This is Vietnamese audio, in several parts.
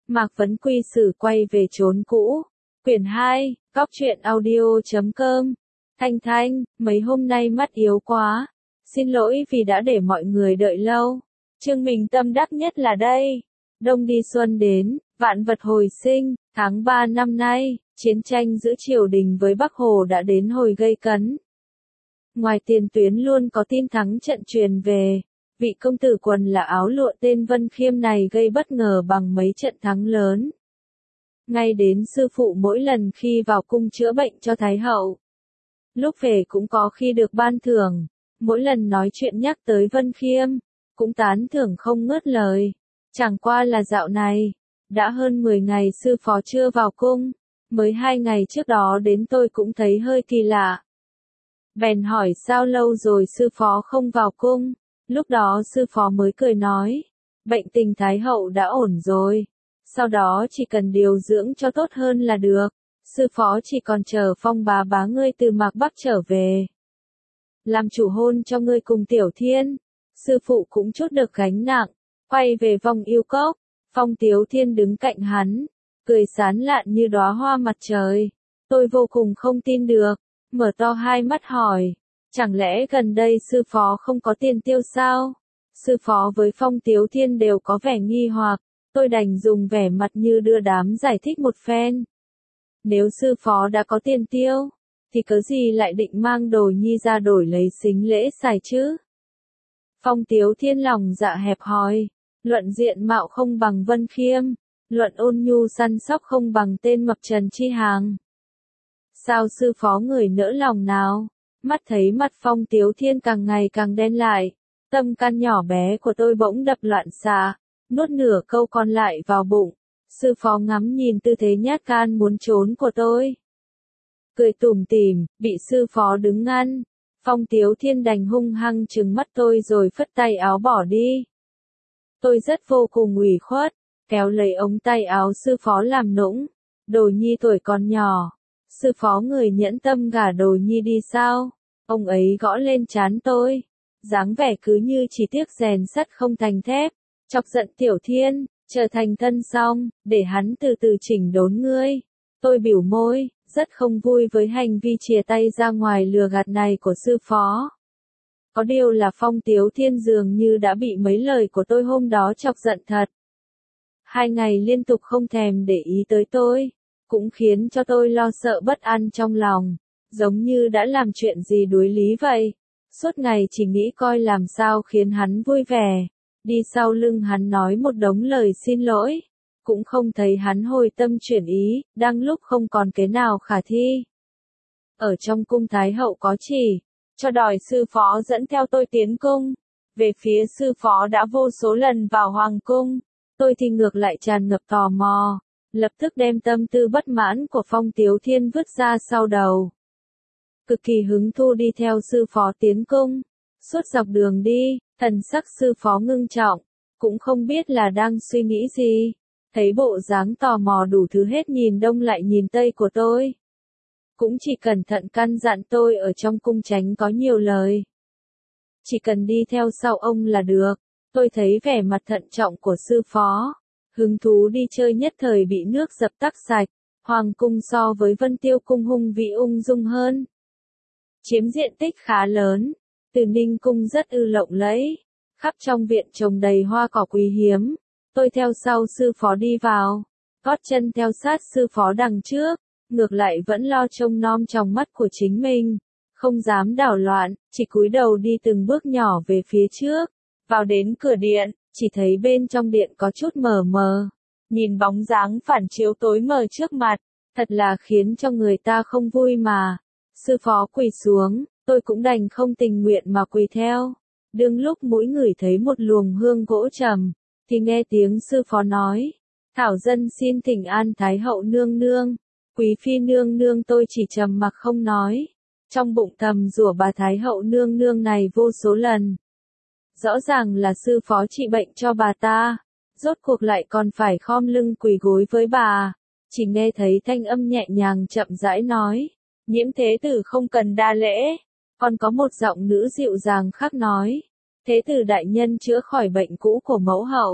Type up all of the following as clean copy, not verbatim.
Mạc Vấn Quy Sử quay về chốn cũ. Quyển 2, Góc truyện audio.com. Thanh Thanh, mấy hôm nay mắt yếu quá. Xin lỗi vì đã để mọi người đợi lâu. Chương mình tâm đắc nhất là đây. Đông đi xuân đến, vạn vật hồi sinh, tháng 3 năm nay, chiến tranh giữa triều đình với Bắc Hồ đã đến hồi gây cấn. Ngoài tiền tuyến luôn có tin thắng trận truyền về. Vị công tử quần là áo lụa tên Vân Khiêm này gây bất ngờ bằng mấy trận thắng lớn. Ngay đến sư phụ mỗi lần khi vào cung chữa bệnh cho Thái hậu. Lúc về cũng có khi được ban thưởng, mỗi lần nói chuyện nhắc tới Vân Khiêm, cũng tán thưởng không ngớt lời. Chẳng qua là dạo này, đã hơn 10 ngày sư phó chưa vào cung, mới 2 ngày trước đó đến tôi cũng thấy hơi kỳ lạ. Bèn hỏi sao lâu rồi sư phó không vào cung. Lúc đó sư phó mới cười nói, bệnh tình Thái hậu đã ổn rồi, sau đó chỉ cần điều dưỡng cho tốt hơn là được, sư phó chỉ còn chờ Phong bá ngươi từ Mạc Bắc trở về. Làm chủ hôn cho ngươi cùng Tiểu Thiên, sư phụ cũng chút được gánh nặng, quay về vòng yêu cốc, Phong Tiếu Thiên đứng cạnh hắn, cười sán lạn như đóa hoa mặt trời. Tôi vô cùng không tin được, mở to hai mắt hỏi. Chẳng lẽ gần đây sư phó không có tiền tiêu sao? Sư phó với Phong Tiếu Thiên đều có vẻ nghi hoặc, tôi đành dùng vẻ mặt như đưa đám giải thích một phen. Nếu sư phó đã có tiền tiêu, thì cớ gì lại định mang đồ nhi ra đổi lấy sính lễ xài chứ? Phong Tiếu Thiên lòng dạ hẹp hòi, luận diện mạo không bằng Vân Khiêm, luận ôn nhu săn sóc không bằng tên Mập Trần Chi Hàng. Sao sư phó người nỡ lòng nào? Mắt thấy mặt Phong Tiếu Thiên càng ngày càng đen lại, tâm can nhỏ bé của tôi bỗng đập loạn xạ, nuốt nửa câu còn lại vào bụng. Sư phó ngắm nhìn tư thế nhát gan muốn trốn của tôi, cười tủm tỉm, bị sư phó đứng ngăn. Phong Tiếu Thiên đành hung hăng trừng mắt tôi rồi phất tay áo bỏ đi. Tôi rất vô cùng ủy khuất, kéo lấy ống tay áo sư phó làm nũng. Đồ nhi tuổi còn nhỏ, sư phó người nhẫn tâm gả đồ nhi đi sao? Ông ấy gõ lên trán tôi, dáng vẻ cứ như chỉ tiếc rèn sắt không thành thép, chọc giận Tiểu Thiên, trở thành thân xong, để hắn từ từ chỉnh đốn ngươi. Tôi bĩu môi, rất không vui với hành vi chìa tay ra ngoài lừa gạt này của sư phó. Có điều là Phong Tiếu Thiên dường như đã bị mấy lời của tôi hôm đó chọc giận thật. 2 ngày liên tục không thèm để ý tới tôi, cũng khiến cho tôi lo sợ bất an trong lòng, giống như đã làm chuyện gì đuối lý vậy. Suốt ngày chỉ nghĩ coi làm sao khiến hắn vui vẻ, đi sau lưng hắn nói một đống lời xin lỗi, cũng không thấy hắn hồi tâm chuyển ý, đang lúc không còn cái nào khả thi. Ở trong cung Thái hậu có chỉ cho đòi sư phó dẫn theo tôi tiến cung, về phía sư phó đã vô số lần vào hoàng cung, tôi thì ngược lại tràn ngập tò mò, lập tức đem tâm tư bất mãn của Phong Tiếu Thiên vứt ra sau đầu. Cực kỳ hứng thú đi theo sư phó tiến cung, suốt dọc đường đi, thần sắc sư phó ngưng trọng, cũng không biết là đang suy nghĩ gì, thấy bộ dáng tò mò đủ thứ hết nhìn đông lại nhìn tây của tôi. Cũng chỉ cẩn thận căn dặn tôi ở trong cung tránh có nhiều lời. Chỉ cần đi theo sau ông là được. Tôi thấy vẻ mặt thận trọng của sư phó, hứng thú đi chơi nhất thời bị nước dập tắt sạch. Hoàng cung so với Vân Tiêu cung hung vĩ ung dung hơn, chiếm diện tích khá lớn. Từ Ninh cung rất lộng lẫy, khắp trong viện trồng đầy hoa cỏ quý hiếm. Tôi theo sau sư phó đi vào, gót chân theo sát sư phó đằng trước, ngược lại vẫn lo trông nom trong mắt của chính mình, không dám đảo loạn, chỉ cúi đầu đi từng bước nhỏ về phía trước. Vào đến cửa điện, chỉ thấy bên trong điện có chút mờ mờ, nhìn bóng dáng phản chiếu tối mờ trước mặt, thật là khiến cho người ta không vui mà. Sư phó quỳ xuống, tôi cũng đành không tình nguyện mà quỳ theo. Đương lúc mỗi người thấy một luồng hương gỗ trầm, thì nghe tiếng sư phó nói, thảo dân xin thỉnh an Thái hậu nương nương. Quý phi nương nương tôi chỉ trầm mặc không nói, trong bụng thầm rủa bà Thái hậu nương nương này vô số lần. Rõ ràng là sư phó trị bệnh cho bà ta, rốt cuộc lại còn phải khom lưng quỳ gối với bà. Chỉ nghe thấy thanh âm nhẹ nhàng chậm rãi nói, Nhiễm thế tử không cần đa lễ. Còn có một giọng nữ dịu dàng khác nói, thế tử đại nhân chữa khỏi bệnh cũ của mẫu hậu,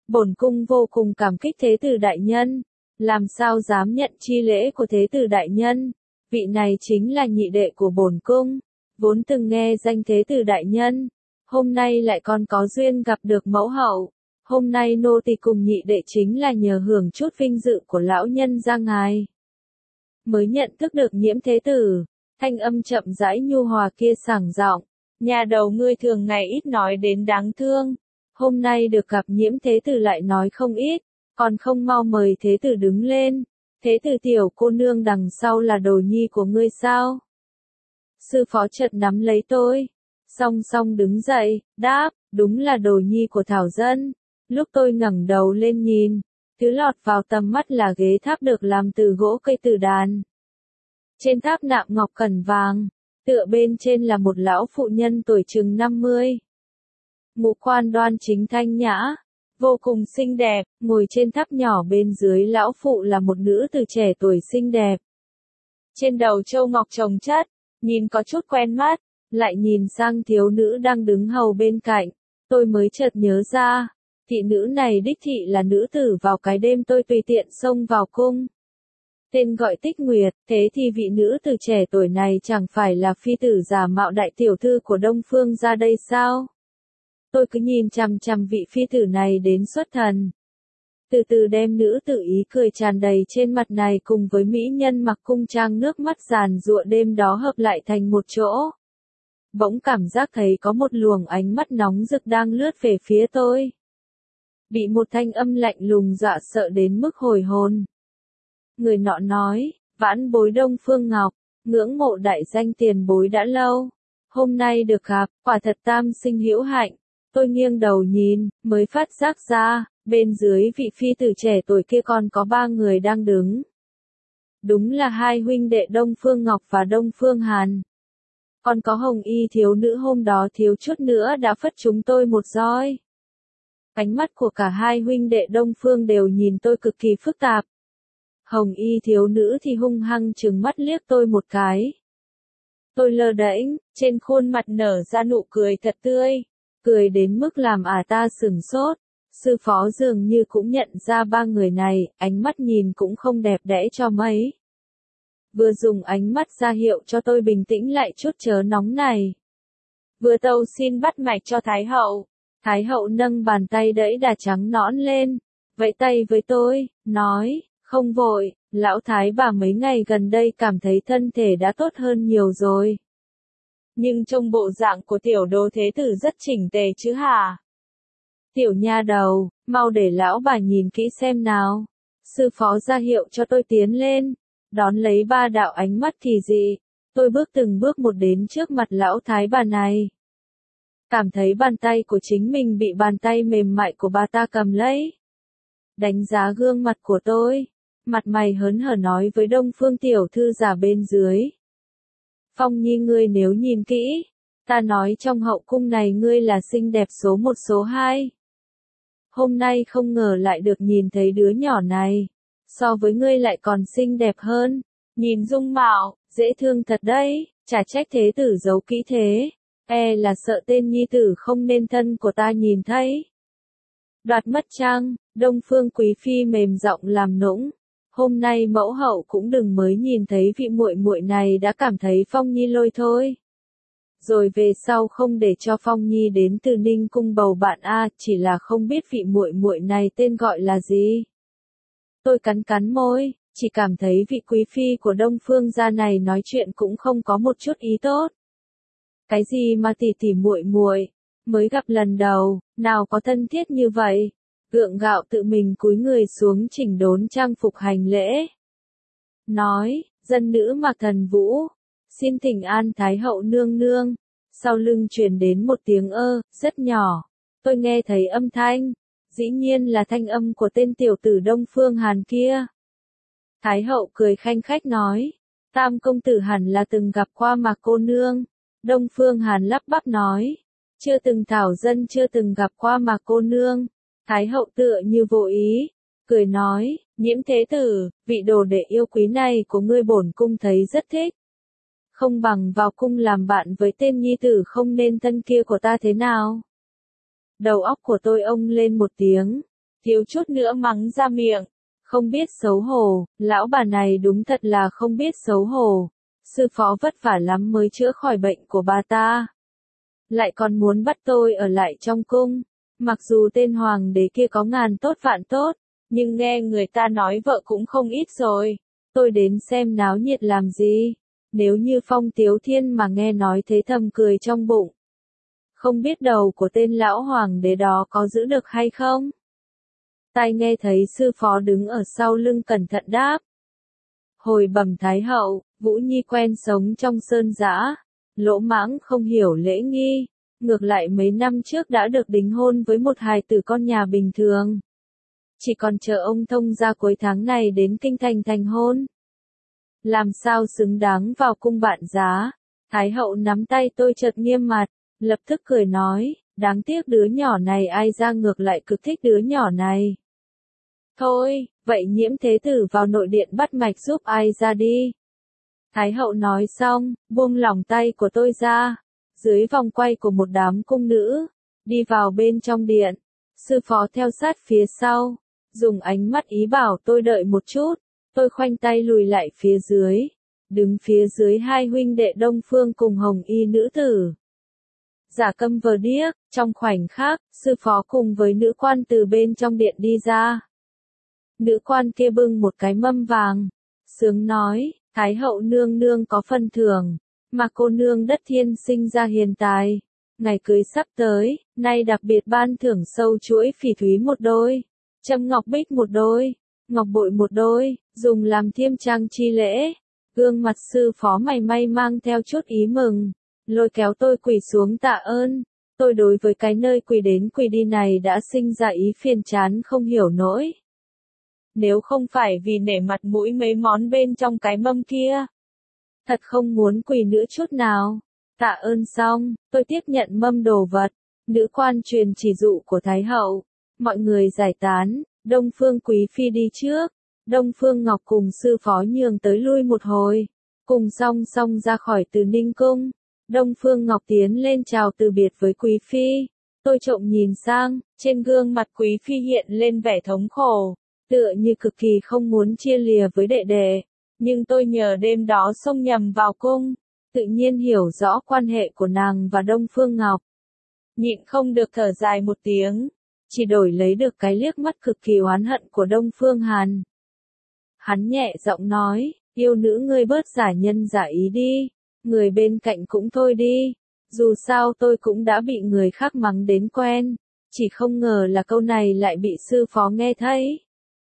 Bổn cung vô cùng cảm kích thế tử đại nhân, làm sao dám nhận chi lễ của thế tử đại nhân, vị này chính là nhị đệ của bổn cung, vốn từng nghe danh thế tử đại nhân, hôm nay lại còn có duyên gặp được mẫu hậu, hôm nay nô tỳ cùng nhị đệ chính là nhờ hưởng chút vinh dự của lão nhân gia ngài. Mới nhận thức được Nhiễm thế tử, thanh âm chậm rãi nhu hòa kia sảng giọng, nhà đầu ngươi thường ngày ít nói đến đáng thương, hôm nay được gặp Nhiễm thế tử lại nói không ít, còn không mau mời thế tử đứng lên, thế tử tiểu cô nương đằng sau là đồ nhi của ngươi sao? Sư phó chợt nắm lấy tôi, song song đứng dậy, đáp, đúng là đồ nhi của Thảo Dân. Lúc tôi ngẩng đầu lên nhìn, thứ lọt vào tầm mắt là ghế tháp được làm từ gỗ cây tử đàn. Trên tháp nạm ngọc cẩn vàng, tựa bên trên là một lão phụ nhân tuổi chừng 50. Ngũ quan đoan chính thanh nhã, vô cùng xinh đẹp, ngồi trên tháp nhỏ bên dưới lão phụ là một nữ tử trẻ tuổi xinh đẹp. Trên đầu châu ngọc chồng chất, nhìn có chút quen mắt, lại nhìn sang thiếu nữ đang đứng hầu bên cạnh, tôi mới chợt nhớ ra, thị nữ này đích thị là nữ tử vào cái đêm tôi tùy tiện xông vào cung. Tên gọi Tích Nguyệt, thế thì vị nữ tử trẻ tuổi này chẳng phải là phi tử giả mạo đại tiểu thư của Đông Phương ra đây sao? Tôi cứ nhìn chằm chằm vị phi tử này đến xuất thần. Từ từ đem nữ tử ý cười tràn đầy trên mặt này cùng với mỹ nhân mặc cung trang nước mắt giàn giụa đêm đó hợp lại thành một chỗ. Bỗng cảm giác thấy có một luồng ánh mắt nóng rực đang lướt về phía tôi. Bị một thanh âm lạnh lùng dọa sợ đến mức hồi hồn. Người nọ nói, vãn bối Đông Phương Ngọc, ngưỡng mộ đại danh tiền bối đã lâu. Hôm nay được gặp, quả thật tam sinh hữu hạnh. Tôi nghiêng đầu nhìn, mới phát giác ra, bên dưới vị phi tử trẻ tuổi kia còn có 3 người đang đứng. Đúng là hai huynh đệ Đông Phương Ngọc và Đông Phương Hàn. Còn có hồng y thiếu nữ hôm đó thiếu chút nữa đã phất chúng tôi một roi. Ánh mắt của cả hai huynh đệ Đông Phương đều nhìn tôi cực kỳ phức tạp. Hồng y thiếu nữ thì hung hăng trừng mắt liếc tôi một cái. Tôi lơ đễnh, trên khuôn mặt nở ra nụ cười thật tươi, cười đến mức làm ta sửng sốt. Sư phó dường như cũng nhận ra 3 người này, ánh mắt nhìn cũng không đẹp đẽ cho mấy. Vừa dùng ánh mắt ra hiệu cho tôi bình tĩnh lại chút chớ nóng này. Vừa tâu xin bắt mạch cho Thái hậu. Thái hậu nâng bàn tay đẫy đà trắng nõn lên, vẫy tay với tôi, nói, không vội, lão thái bà mấy ngày gần đây cảm thấy thân thể đã tốt hơn nhiều rồi. Nhưng trông bộ dạng của tiểu đô thế tử rất chỉnh tề chứ hả? Tiểu nha đầu, mau để lão bà nhìn kỹ xem nào. Sư phó ra hiệu cho tôi tiến lên, đón lấy 3 đạo ánh mắt kỳ dị. Tôi bước từng bước một đến trước mặt lão thái bà này. Cảm thấy bàn tay của chính mình bị bàn tay mềm mại của bà ta cầm lấy. Đánh giá gương mặt của tôi, mặt mày hớn hở nói với Đông Phương tiểu thư giả bên dưới. Phong Nhi ngươi nếu nhìn kỹ, ta nói trong hậu cung này ngươi là xinh đẹp số 1 số 2. Hôm nay không ngờ lại được nhìn thấy đứa nhỏ này, so với ngươi lại còn xinh đẹp hơn, nhìn dung mạo, dễ thương thật đấy, chả trách thế tử giấu kỹ thế, là sợ tên nhi tử không nên thân của ta nhìn thấy. Đoạt mất chăng, Đông Phương quý phi mềm giọng làm nũng, hôm nay mẫu hậu cũng đừng mới nhìn thấy vị muội muội này đã cảm thấy Phong Nhi lôi thôi. Rồi về sau không để cho Phong Nhi đến Từ Ninh cung bầu bạn chỉ là không biết vị muội muội này tên gọi là gì. Tôi cắn cắn môi, chỉ cảm thấy vị quý phi của Đông Phương gia này nói chuyện cũng không có một chút ý tốt. Cái gì mà tỷ tỷ muội muội, mới gặp lần đầu, nào có thân thiết như vậy. Gượng gạo tự mình cúi người xuống chỉnh đốn trang phục hành lễ. Nói, dân nữ Mạc Thần Vũ, xin thỉnh an Thái hậu nương nương. Sau lưng truyền đến một tiếng rất nhỏ. Tôi nghe thấy âm thanh, dĩ nhiên là thanh âm của tên tiểu tử Đông Phương Hàn kia. Thái hậu cười khanh khách nói, Tam công tử hẳn là từng gặp qua Mạc cô nương. Đông Phương Hàn lắp bắp nói, chưa từng Thảo Dân chưa từng gặp qua Mạc cô nương. Thái hậu tựa như vô ý, cười nói, Nhiễm thế tử, vị đồ đệ yêu quý này của ngươi bổn cung thấy rất thích. Không bằng vào cung làm bạn với tên nhi tử không nên thân kia của ta thế nào? Đầu óc của tôi ông lên một tiếng, thiếu chút nữa mắng ra miệng. Không biết xấu hổ, lão bà này đúng thật là không biết xấu hổ. Sư phó vất vả lắm mới chữa khỏi bệnh của bà ta. Lại còn muốn bắt tôi ở lại trong cung. Mặc dù tên hoàng đế kia có ngàn tốt vạn tốt, nhưng nghe người ta nói vợ cũng không ít rồi. Tôi đến xem náo nhiệt làm gì? Nếu như Phong Tiếu Thiên mà nghe nói thế thầm cười trong bụng. Không biết đầu của tên lão hoàng đế đó có giữ được hay không? Tai nghe thấy sư phó đứng ở sau lưng cẩn thận đáp. Hồi bẩm Thái hậu, Vũ Nhi quen sống trong sơn dã, lỗ mãng không hiểu lễ nghi, ngược lại mấy năm trước đã được đính hôn với một hài tử con nhà bình thường. Chỉ còn chờ ông thông gia cuối tháng này đến kinh thành thành hôn. Làm sao xứng đáng vào cung bạn giá? Thái hậu nắm tay tôi chợt nghiêm mặt, lập tức cười nói, đáng tiếc đứa nhỏ này ai ra ngược lại cực thích đứa nhỏ này. Thôi, vậy Nhiễm Thế Tử vào nội điện bắt mạch giúp ai ra đi. Thái hậu nói xong, buông lỏng tay của tôi ra, dưới vòng quay của một đám cung nữ, đi vào bên trong điện, sư phó theo sát phía sau, dùng ánh mắt ý bảo tôi đợi một chút, tôi khoanh tay lùi lại phía dưới, đứng phía dưới hai huynh đệ Đông Phương cùng Hồng Y nữ tử. Giả câm vờ điếc, trong khoảnh khắc, sư phó cùng với nữ quan từ bên trong điện đi ra. Nữ quan kia bưng một cái mâm vàng, sướng nói, Thái hậu nương nương có phần thưởng, mà cô nương đất thiên sinh ra hiền tài. Ngày cưới sắp tới, nay đặc biệt ban thưởng sâu chuỗi phỉ thúy một đôi, châm ngọc bích một đôi, ngọc bội một đôi, dùng làm thiêm trang chi lễ. Gương mặt sư phó mày may mang theo chút ý mừng, lôi kéo tôi quỳ xuống tạ ơn. Tôi đối với cái nơi quỳ đến quỳ đi này đã sinh ra ý phiền chán không hiểu nổi. Nếu không phải vì nể mặt mũi mấy món bên trong cái mâm kia, thật không muốn quỳ nữa chút nào. Tạ ơn xong, tôi tiếp nhận mâm đồ vật, nữ quan truyền chỉ dụ của Thái hậu. Mọi người giải tán, Đông Phương Quý Phi đi trước, Đông Phương Ngọc cùng sư phó nhường tới lui một hồi, cùng song song ra khỏi Từ Ninh Cung. Đông Phương Ngọc tiến lên chào từ biệt với Quý Phi. Tôi trộm nhìn sang, trên gương mặt Quý Phi hiện lên vẻ thống khổ, tựa như cực kỳ không muốn chia lìa với đệ đệ. Nhưng tôi nhờ đêm đó xông nhầm vào cung, tự nhiên hiểu rõ quan hệ của nàng và Đông Phương Ngọc. Nhịn không được thở dài một tiếng, chỉ đổi lấy được cái liếc mắt cực kỳ oán hận của Đông Phương Hàn. Hắn nhẹ giọng nói, yêu nữ ngươi bớt giả nhân giả ý đi, người bên cạnh cũng thôi đi, dù sao tôi cũng đã bị người khác mắng đến quen, chỉ không ngờ là câu này lại bị sư phó nghe thấy.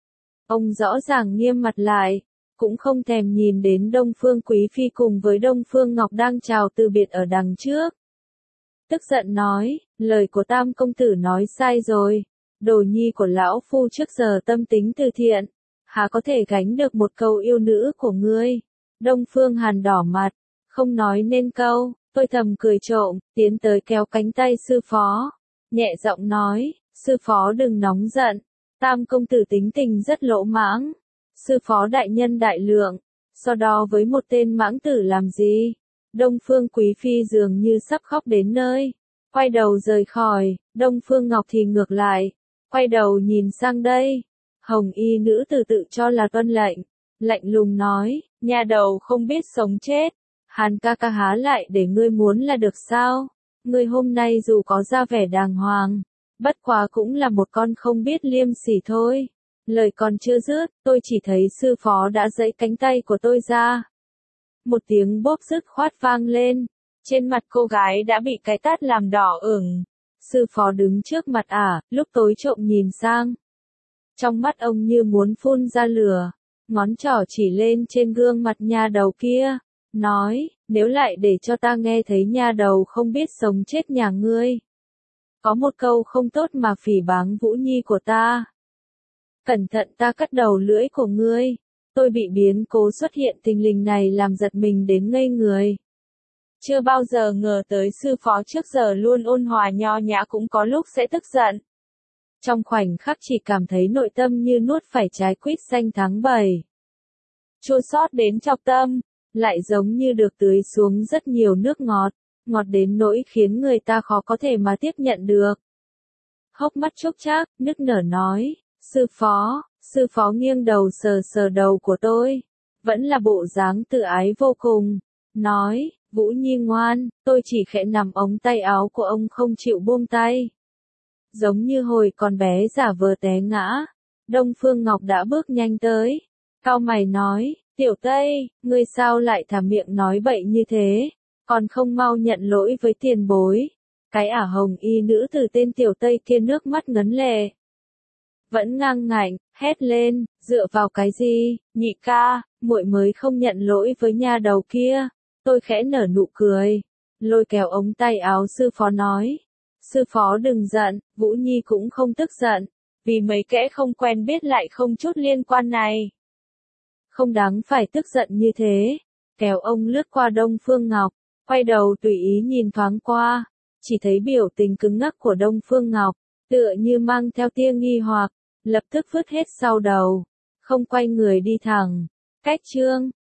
Ông rõ ràng nghiêm mặt lại, cũng không thèm nhìn đến Đông Phương Quý Phi cùng với Đông Phương Ngọc đang chào từ biệt ở đằng trước. Tức giận nói, lời của Tam công tử nói sai rồi, đồ nhi của lão phu trước giờ tâm tính từ thiện, há có thể gánh được một câu yêu nữ của ngươi. Đông Phương Hàn đỏ mặt, không nói nên câu, tôi thầm cười trộm, tiến tới kéo cánh tay sư phó, nhẹ giọng nói, sư phó đừng nóng giận, Tam công tử tính tình rất lỗ mãng, sư phó đại nhân đại lượng, so đó với một tên mãng tử làm gì. Đông Phương Quý Phi dường như sắp khóc đến nơi, quay đầu rời khỏi. Đông Phương Ngọc thì ngược lại, quay đầu nhìn sang đây. Hồng Y nữ tử tự cho là tuân lệnh, lạnh lùng nói, nhà đầu không biết sống chết, Hàn ca ca há lại để ngươi muốn là được sao? Ngươi hôm nay dù có ra vẻ đàng hoàng, bất quá cũng là một con không biết liêm sỉ thôi. Lời còn chưa dứt, tôi chỉ thấy sư phó đã giãy cánh tay của tôi ra. Một tiếng bốp dứt khoát vang lên, trên mặt cô gái đã bị cái tát làm đỏ ửng. Sư phó đứng trước mặt lúc tối trộm nhìn sang. Trong mắt ông như muốn phun ra lửa, ngón trỏ chỉ lên trên gương mặt nha đầu kia, nói, nếu lại để cho ta nghe thấy nha đầu không biết sống chết nhà ngươi. Có một câu không tốt mà phỉ báng Vũ Nhi của ta. Cẩn thận ta cắt đầu lưỡi của ngươi. Tôi bị biến cố xuất hiện tình lình này làm giật mình đến ngây người. Chưa bao giờ ngờ tới sư phó trước giờ luôn ôn hòa nho nhã cũng có lúc sẽ tức giận. Trong khoảnh khắc chỉ cảm thấy nội tâm như nuốt phải trái quýt xanh tháng 7. Chua xót đến chọc tâm, lại giống như được tưới xuống rất nhiều nước ngọt, ngọt đến nỗi khiến người ta khó có thể mà tiếp nhận được. Hốc mắt chốc chác, nức nở nói, Sư phó nghiêng đầu sờ sờ đầu của tôi, vẫn là bộ dáng tự ái vô cùng, nói, Vũ Nhi ngoan, tôi chỉ khẽ nắm ống tay áo của ông không chịu buông tay. Giống như hồi còn bé giả vờ té ngã, Đông Phương Ngọc đã bước nhanh tới, cau mày nói, Tiểu Tây, ngươi sao lại thả miệng nói bậy như thế, còn không mau nhận lỗi với tiền bối. Cái ả hồng y nữ từ tên Tiểu Tây kia nước mắt ngấn lệ. Vẫn ngang ngạnh, hét lên, dựa vào cái gì, nhị ca, muội mới không nhận lỗi với nha đầu kia. Tôi khẽ nở nụ cười, lôi kéo ống tay áo sư phó nói. Sư phó đừng giận, Vũ Nhi cũng không tức giận, vì mấy kẻ không quen biết lại không chút liên quan này. Không đáng phải tức giận như thế, kéo ông lướt qua Đông Phương Ngọc, quay đầu tùy ý nhìn thoáng qua, chỉ thấy biểu tình cứng ngắc của Đông Phương Ngọc, tựa như mang theo tia nghi hoặc, lập tức vứt hết sau đầu, không quay người đi thẳng, cách chương.